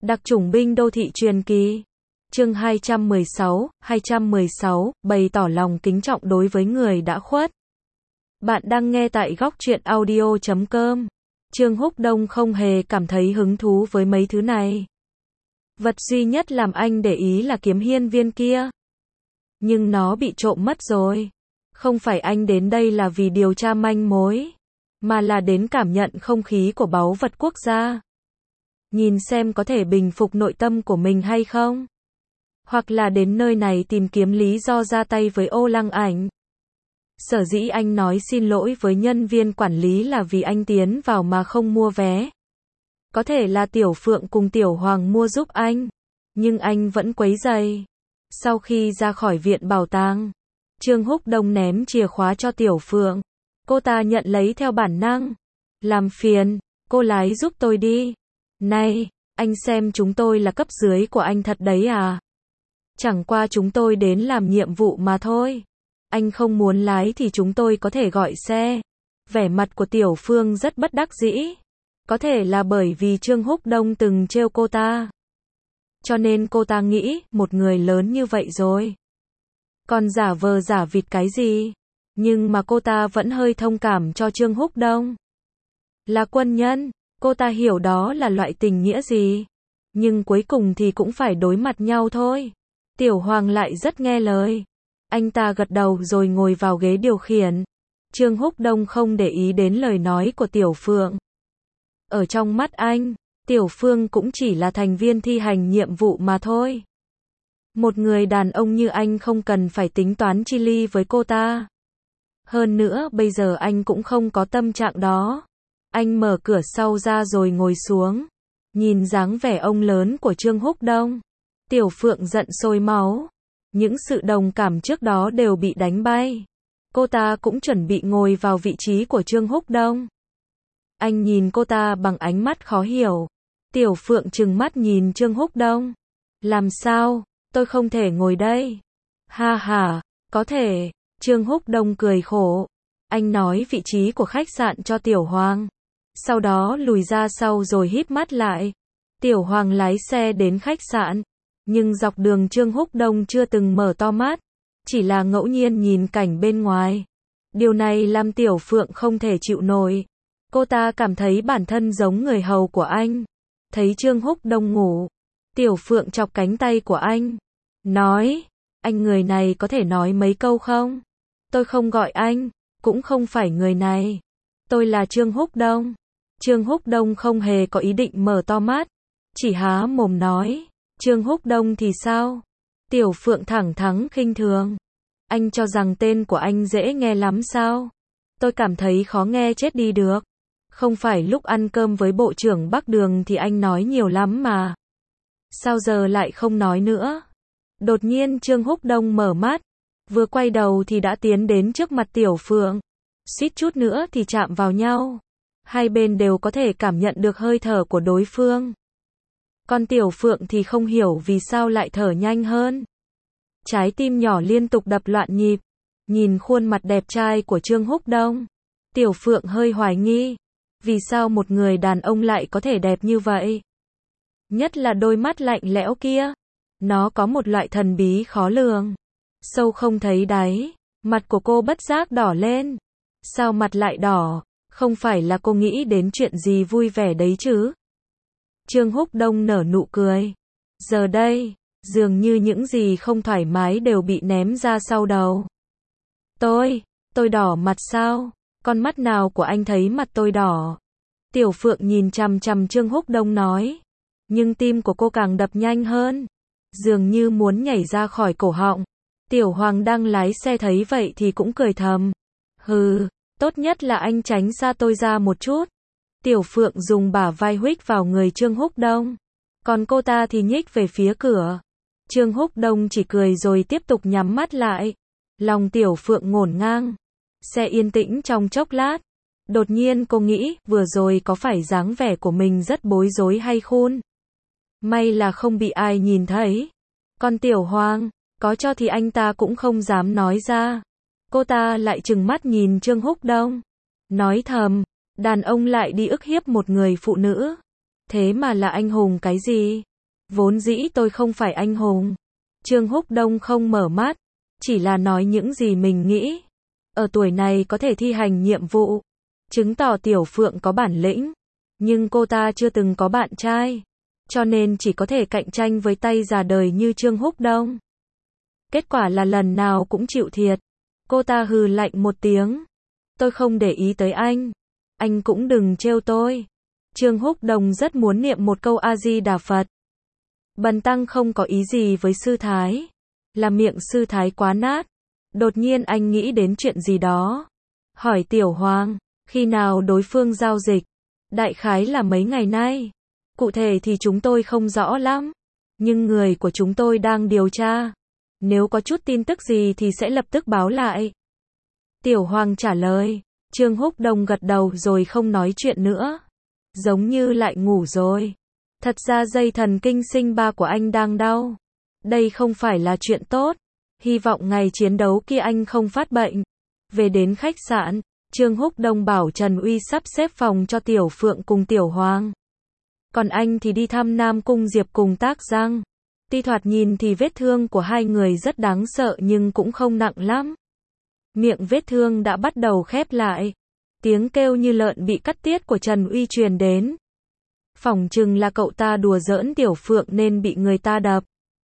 Đặc chủng binh đô thị truyền kỳ. Chương 216, bày tỏ lòng kính trọng đối với người đã khuất. Bạn đang nghe tại góc truyện audio.com. Trương Húc Đông không hề cảm thấy hứng thú với mấy thứ này. Vật duy nhất làm anh để ý là kiếm hiên viên kia. Nhưng nó bị trộm mất rồi. Không phải anh đến đây là vì điều tra manh mối, mà là đến cảm nhận không khí của báu vật quốc gia. Nhìn xem có thể bình phục nội tâm của mình hay không. Hoặc là đến nơi này tìm kiếm lý do ra tay với Ô Lăng Ảnh. Sở dĩ anh nói xin lỗi với nhân viên quản lý là vì anh tiến vào mà không mua vé. Có thể là Tiểu Phượng cùng Tiểu Hoàng mua giúp anh, nhưng anh vẫn quấy rầy. Sau khi ra khỏi viện bảo tàng, Trương Húc Đông ném chìa khóa cho Tiểu Phượng. Cô ta nhận lấy theo bản năng. Làm phiền, cô lái giúp tôi đi. Này, anh xem chúng tôi là cấp dưới của anh thật đấy à? Chẳng qua chúng tôi đến làm nhiệm vụ mà thôi. Anh không muốn lái thì chúng tôi có thể gọi xe. Vẻ mặt của Tiểu Phương rất bất đắc dĩ. Có thể là bởi vì Trương Húc Đông từng trêu cô ta. Cho nên cô ta nghĩ, một người lớn như vậy rồi, còn giả vờ giả vịt cái gì? Nhưng mà cô ta vẫn hơi thông cảm cho Trương Húc Đông. Là quân nhân, cô ta hiểu đó là loại tình nghĩa gì. Nhưng cuối cùng thì cũng phải đối mặt nhau thôi. Tiểu Hoàng lại rất nghe lời. Anh ta gật đầu rồi ngồi vào ghế điều khiển. Trương Húc Đông không để ý đến lời nói của Tiểu Phượng. Ở trong mắt anh, Tiểu Phương cũng chỉ là thành viên thi hành nhiệm vụ mà thôi. Một người đàn ông như anh không cần phải tính toán chi ly với cô ta. Hơn nữa bây giờ anh cũng không có tâm trạng đó. Anh mở cửa sau ra rồi ngồi xuống. Nhìn dáng vẻ ông lớn của Trương Húc Đông. Tiểu Phượng giận sôi máu. Những sự đồng cảm trước đó đều bị đánh bay. Cô ta cũng chuẩn bị ngồi vào vị trí của Trương Húc Đông. Anh nhìn cô ta bằng ánh mắt khó hiểu. Tiểu Phượng trừng mắt nhìn Trương Húc Đông. Làm sao, tôi không thể ngồi đây? Ha ha, có thể. Trương Húc Đông cười khổ. Anh nói vị trí của khách sạn cho Tiểu Hoàng. Sau đó lùi ra sau rồi híp mắt lại. Tiểu Hoàng lái xe đến khách sạn. Nhưng dọc đường Trương Húc Đông chưa từng mở to mắt. Chỉ là ngẫu nhiên nhìn cảnh bên ngoài. Điều này làm Tiểu Phượng không thể chịu nổi. Cô ta cảm thấy bản thân giống người hầu của anh. Thấy Trương Húc Đông ngủ, Tiểu Phượng chọc cánh tay của anh. Nói, anh người này có thể nói mấy câu không? Tôi không gọi anh, cũng không phải người này. Tôi là Trương Húc Đông. Trương Húc Đông không hề có ý định mở to mắt. Chỉ há mồm nói, Trương Húc Đông thì sao? Tiểu Phượng thẳng thắn khinh thường. Anh cho rằng tên của anh dễ nghe lắm sao? Tôi cảm thấy khó nghe chết đi được. Không phải lúc ăn cơm với Bộ trưởng Bắc Đường thì anh nói nhiều lắm mà. Sao giờ lại không nói nữa? Đột nhiên Trương Húc Đông mở mắt. Vừa quay đầu thì đã tiến đến trước mặt Tiểu Phượng. Suýt chút nữa thì chạm vào nhau. Hai bên đều có thể cảm nhận được hơi thở của đối phương. Còn Tiểu Phượng thì không hiểu vì sao lại thở nhanh hơn. Trái tim nhỏ liên tục đập loạn nhịp. Nhìn khuôn mặt đẹp trai của Trương Húc Đông, Tiểu Phượng hơi hoài nghi. Vì sao một người đàn ông lại có thể đẹp như vậy? Nhất là đôi mắt lạnh lẽo kia. Nó có một loại thần bí khó lường. Sâu không thấy đáy. Mặt của cô bất giác đỏ lên. Sao mặt lại đỏ? Không phải là cô nghĩ đến chuyện gì vui vẻ đấy chứ? Trương Húc Đông nở nụ cười. Giờ đây, dường như những gì không thoải mái đều bị ném ra sau đầu. Tôi đỏ mặt sao? Con mắt nào của anh thấy mặt tôi đỏ? Tiểu Phượng nhìn chằm chằm Trương Húc Đông nói. Nhưng tim của cô càng đập nhanh hơn. Dường như muốn nhảy ra khỏi cổ họng. Tiểu Hoàng đang lái xe thấy vậy thì cũng cười thầm. Hừ, tốt nhất là anh tránh xa tôi ra một chút. Tiểu Phượng dùng bả vai huých vào người Trương Húc Đông. Còn cô ta thì nhích về phía cửa. Trương Húc Đông chỉ cười rồi tiếp tục nhắm mắt lại. Lòng Tiểu Phượng ngổn ngang. Xe yên tĩnh trong chốc lát. Đột nhiên cô nghĩ, vừa rồi có phải dáng vẻ của mình rất bối rối hay khôn? May là không bị ai nhìn thấy. Còn Tiểu Hoàng, có cho thì anh ta cũng không dám nói ra. Cô ta lại trừng mắt nhìn Trương Húc Đông. Nói thầm, đàn ông lại đi ức hiếp một người phụ nữ. Thế mà là anh hùng cái gì? Vốn dĩ tôi không phải anh hùng. Trương Húc Đông không mở mắt, chỉ là nói những gì mình nghĩ. Ở tuổi này có thể thi hành nhiệm vụ, chứng tỏ Tiểu Phượng có bản lĩnh. Nhưng cô ta chưa từng có bạn trai, cho nên chỉ có thể cạnh tranh với tay già đời như Trương Húc Đông. Kết quả là lần nào cũng chịu thiệt. Cô ta hừ lạnh một tiếng. Tôi không để ý tới anh cũng đừng trêu tôi. Trương Húc Đông rất muốn niệm một câu A-di-đà Phật. Bần tăng không có ý gì với sư thái. Là miệng sư thái quá nát. Đột nhiên anh nghĩ đến chuyện gì đó. Hỏi Tiểu Hoàng, khi nào đối phương giao dịch? Đại khái là mấy ngày nay. Cụ thể thì chúng tôi không rõ lắm. Nhưng người của chúng tôi đang điều tra. Nếu có chút tin tức gì thì sẽ lập tức báo lại. Tiểu Hoàng trả lời. Trương Húc Đông gật đầu rồi không nói chuyện nữa. Giống như lại ngủ rồi. Thật ra dây thần kinh sinh ba của anh đang đau. Đây không phải là chuyện tốt. Hy vọng ngày chiến đấu kia anh không phát bệnh. Về đến khách sạn, Trương Húc Đông bảo Trần Uy sắp xếp phòng cho Tiểu Phượng cùng Tiểu Hoàng. Còn anh thì đi thăm Nam Cung Diệp cùng Tác Giang. Tuy thoạt nhìn thì vết thương của hai người rất đáng sợ nhưng cũng không nặng lắm. Miệng vết thương đã bắt đầu khép lại. Tiếng kêu như lợn bị cắt tiết của Trần Uy truyền đến. Phỏng chừng là cậu ta đùa giỡn Tiểu Phượng nên bị người ta đập.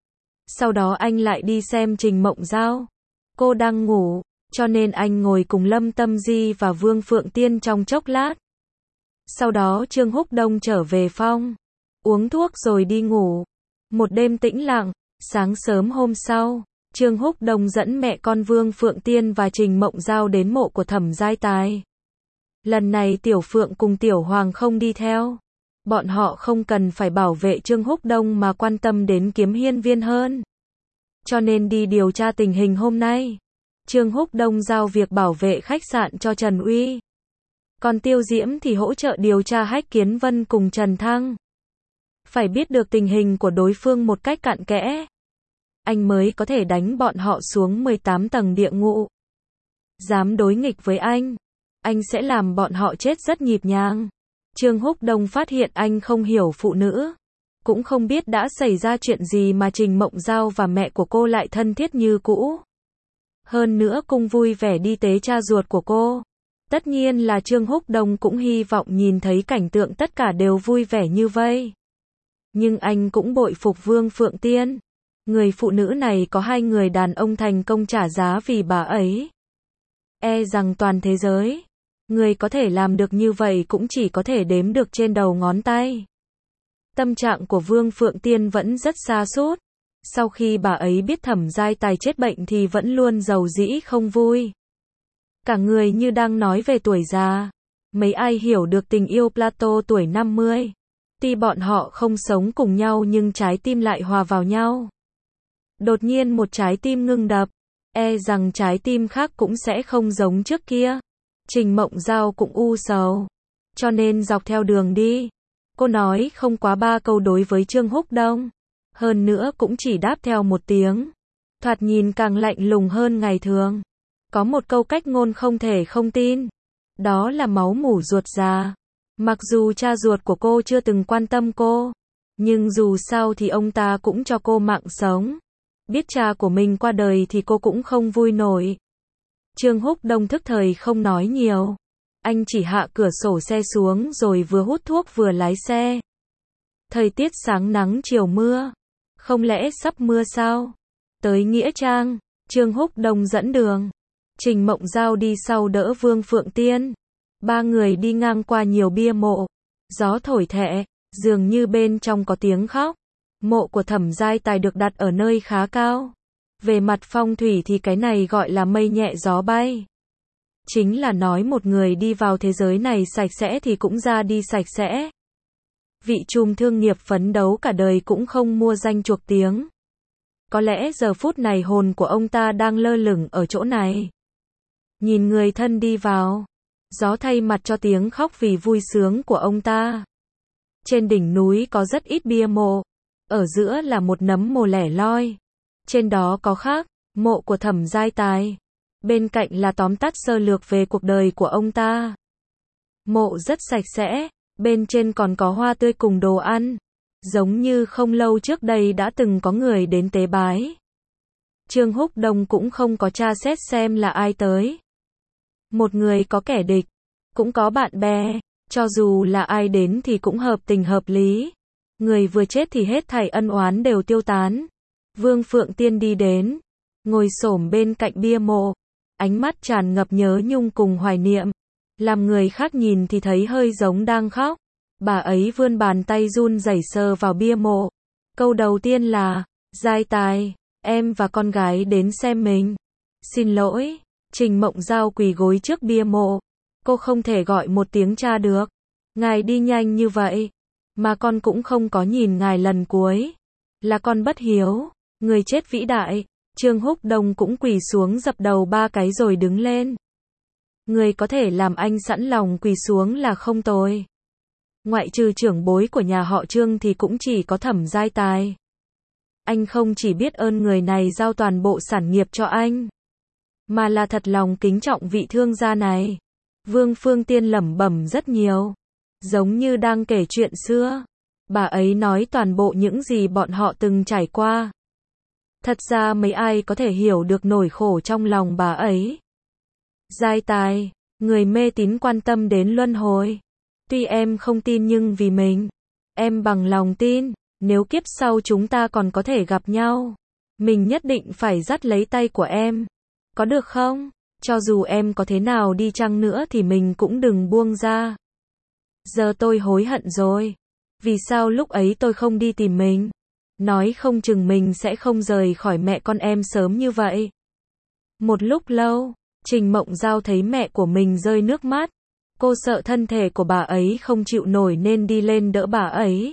Sau đó anh lại đi xem Trình Mộng Giao. Cô đang ngủ, cho nên anh ngồi cùng Lâm Tâm Di và Vương Phượng Tiên trong chốc lát. Sau đó Trương Húc Đông trở về phòng, uống thuốc rồi đi ngủ. Một đêm tĩnh lặng, sáng sớm hôm sau, Trương Húc Đông dẫn mẹ con Vương Phượng Tiên và Trình Mộng Giao đến mộ của Thẩm Giai Tài. Lần này Tiểu Phượng cùng Tiểu Hoàng không đi theo. Bọn họ không cần phải bảo vệ Trương Húc Đông mà quan tâm đến Kiếm Hiên Viên hơn. Cho nên đi điều tra tình hình hôm nay. Trương Húc Đông giao việc bảo vệ khách sạn cho Trần Uy. Còn Tiêu Diễm thì hỗ trợ điều tra Hách Kiến Vân cùng Trần Thăng. Phải biết được tình hình của đối phương một cách cặn kẽ. Anh mới có thể đánh bọn họ xuống 18 tầng địa ngục. Dám đối nghịch với anh sẽ làm bọn họ chết rất nhịp nhàng. Trương Húc Đông phát hiện anh không hiểu phụ nữ. Cũng không biết đã xảy ra chuyện gì mà Trình Mộng Giao và mẹ của cô lại thân thiết như cũ. Hơn nữa cũng vui vẻ đi tế cha ruột của cô. Tất nhiên là Trương Húc Đông cũng hy vọng nhìn thấy cảnh tượng tất cả đều vui vẻ như vây. Nhưng anh cũng bội phục Vương Phượng Tiên. Người phụ nữ này có hai người đàn ông thành công trả giá vì bà ấy. E rằng toàn thế giới, người có thể làm được như vậy cũng chỉ có thể đếm được trên đầu ngón tay. Tâm trạng của Vương Phượng Tiên vẫn rất sa sút. Sau khi bà ấy biết Thẩm Giai Tài chết bệnh thì vẫn luôn giàu dĩ không vui. Cả người như đang nói về tuổi già. Mấy ai hiểu được tình yêu Plato tuổi 50. Tuy bọn họ không sống cùng nhau nhưng trái tim lại hòa vào nhau. Đột nhiên một trái tim ngưng đập. E rằng trái tim khác cũng sẽ không giống trước kia. Trình Mộng Giao cũng u sầu. Cho nên dọc theo đường đi, cô nói không quá 3 câu đối với Trương Húc Đông. Hơn nữa cũng chỉ đáp theo một tiếng. Thoạt nhìn càng lạnh lùng hơn ngày thường. Có một câu cách ngôn không thể không tin. Đó là máu mủ ruột già. Mặc dù cha ruột của cô chưa từng quan tâm cô. Nhưng dù sao thì ông ta cũng cho cô mạng sống. Biết cha của mình qua đời thì cô cũng không vui nổi. Trương Húc Đông thức thời không nói nhiều. Anh chỉ hạ cửa sổ xe xuống rồi vừa hút thuốc vừa lái xe. Thời tiết sáng nắng chiều mưa. Không lẽ sắp mưa sao? Tới Nghĩa Trang, Trương Húc Đông dẫn đường. Trình Mộng Giao đi sau đỡ Vương Phượng Tiên. Ba người đi ngang qua nhiều bia mộ. Gió thổi thẹ, dường như bên trong có tiếng khóc. Mộ của Thẩm Giai Tài được đặt ở nơi khá cao. Về mặt phong thủy thì cái này gọi là mây nhẹ gió bay. Chính là nói một người đi vào thế giới này sạch sẽ thì cũng ra đi sạch sẽ. Vị trùm thương nghiệp phấn đấu cả đời cũng không mua danh chuộc tiếng. Có lẽ giờ phút này hồn của ông ta đang lơ lửng ở chỗ này. Nhìn người thân đi vào. Gió thay mặt cho tiếng khóc vì vui sướng của ông ta. Trên đỉnh núi có rất ít bia mộ. Ở giữa là một nấm mồ lẻ loi. Trên đó có khắc mộ của Thẩm Giai Tài. Bên cạnh là tóm tắt sơ lược về cuộc đời của ông ta. Mộ rất sạch sẽ. Bên trên còn có hoa tươi cùng đồ ăn. Giống như không lâu trước đây đã từng có người đến tế bái. Trương Húc Đông cũng không có tra xét xem là ai tới. Một người có kẻ địch, cũng có bạn bè, cho dù là ai đến thì cũng hợp tình hợp lý. Người vừa chết thì hết thảy ân oán đều tiêu tán. Vương Phượng Tiên đi đến, ngồi xổm bên cạnh bia mộ, ánh mắt tràn ngập nhớ nhung cùng hoài niệm. Làm người khác nhìn thì thấy hơi giống đang khóc. Bà ấy vươn bàn tay run rẩy sờ vào bia mộ. Câu đầu tiên là, Giai Tài, em và con gái đến xem mình. Xin lỗi. Trình Mộng Giao quỳ gối trước bia mộ. Cô không thể gọi một tiếng cha được. Ngài đi nhanh như vậy, mà con cũng không có nhìn ngài lần cuối. Là con bất hiếu, người chết vĩ đại. Trương Húc Đông cũng quỳ xuống dập đầu 3 cái rồi đứng lên. Người có thể làm anh sẵn lòng quỳ xuống là không tồi. Ngoại trừ trưởng bối của nhà họ Trương thì cũng chỉ có Thẩm Giai Tài. Anh không chỉ biết ơn người này giao toàn bộ sản nghiệp cho anh, mà là thật lòng kính trọng vị thương gia này. Vương Phương Tiên lẩm bẩm rất nhiều, giống như đang kể chuyện xưa. Bà ấy nói toàn bộ những gì bọn họ từng trải qua. Thật ra mấy ai có thể hiểu được nỗi khổ trong lòng bà ấy. Giai Tài, người mê tín quan tâm đến luân hồi. Tuy em không tin nhưng vì mình, em bằng lòng tin, nếu kiếp sau chúng ta còn có thể gặp nhau, mình nhất định phải dắt lấy tay của em. Có được không? Cho dù em có thế nào đi chăng nữa thì mình cũng đừng buông ra. Giờ tôi hối hận rồi. Vì sao lúc ấy tôi không đi tìm mình? Nói không chừng mình sẽ không rời khỏi mẹ con em sớm như vậy. Một lúc lâu, Trình Mộng Giao thấy mẹ của mình rơi nước mắt. Cô sợ thân thể của bà ấy không chịu nổi nên đi lên đỡ bà ấy.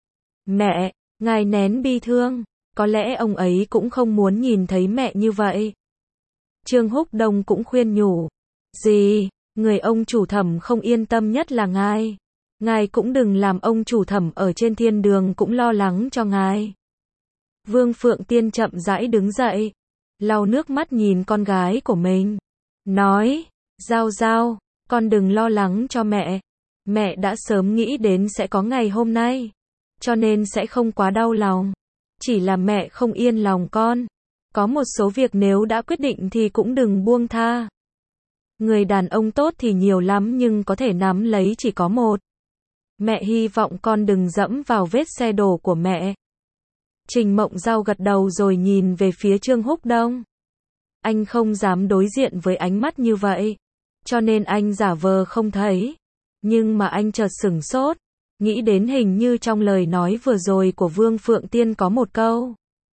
Mẹ, ngài nén bi thương. Có lẽ ông ấy cũng không muốn nhìn thấy mẹ như vậy. Trương Húc Đông cũng khuyên nhủ. Gì, người ông chủ Thẩm không yên tâm nhất là ngài. Ngài cũng đừng làm ông chủ Thẩm ở trên thiên đường cũng lo lắng cho ngài. Vương Phượng Tiên chậm rãi đứng dậy, lau nước mắt nhìn con gái của mình. Nói, Giao Giao, con đừng lo lắng cho mẹ. Mẹ đã sớm nghĩ đến sẽ có ngày hôm nay, cho nên sẽ không quá đau lòng. Chỉ là mẹ không yên lòng con. Có một số việc nếu đã quyết định thì cũng đừng buông tha. Người đàn ông tốt thì nhiều lắm nhưng có thể nắm lấy chỉ có một. Mẹ hy vọng con đừng dẫm vào vết xe đổ của mẹ. Trình Mộng Giao gật đầu rồi nhìn về phía Trương Húc Đông. Anh không dám đối diện với ánh mắt như vậy, cho nên anh giả vờ không thấy. Nhưng mà anh chợt sửng sốt, nghĩ đến hình như trong lời nói vừa rồi của Vương Phượng Tiên có một câu.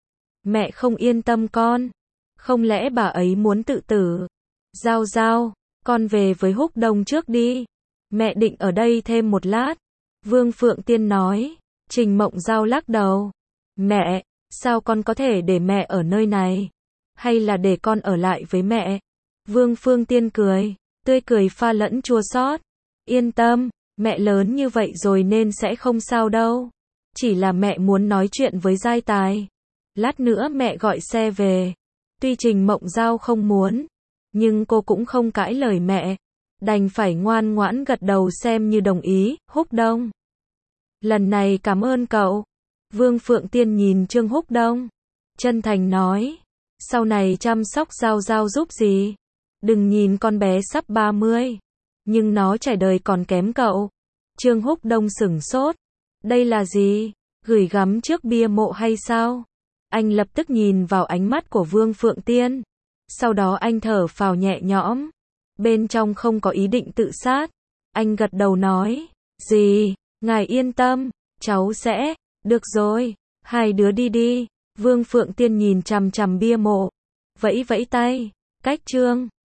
Mẹ không yên tâm con. Không lẽ bà ấy muốn tự tử? Giao Giao, con về với Húc Đông trước đi. Mẹ định ở đây thêm một lát. Vương Phượng Tiên nói. Trình Mộng Giao lắc đầu. Mẹ, sao con có thể để mẹ ở nơi này? Hay là để con ở lại với mẹ? Vương Phương Tiên cười, tươi cười pha lẫn chua xót. Yên tâm, mẹ lớn như vậy rồi nên sẽ không sao đâu. Chỉ là mẹ muốn nói chuyện với Giai Tài. Lát nữa mẹ gọi xe về. Tuy Trình Mộng Giao không muốn, nhưng cô cũng không cãi lời mẹ. Đành phải ngoan ngoãn gật đầu xem như đồng ý. Húc Đông, lần này cảm ơn cậu. Vương Phượng Tiên nhìn Trương Húc Đông, chân thành nói. Sau này chăm sóc Giao Giao giúp gì. Đừng nhìn con bé sắp 30, nhưng nó trải đời còn kém cậu. Trương Húc Đông sửng sốt. Đây là gì? Gửi gắm trước bia mộ hay sao? Anh lập tức nhìn vào ánh mắt của Vương Phượng Tiên. Sau đó anh thở phào nhẹ nhõm. Bên trong không có ý định tự sát. Anh gật đầu nói. Gì? Ngài yên tâm. Cháu sẽ. Được rồi. Hai đứa đi đi. Vương Phượng Tiên nhìn chằm chằm bia mộ. Vẫy vẫy tay. Cách Trương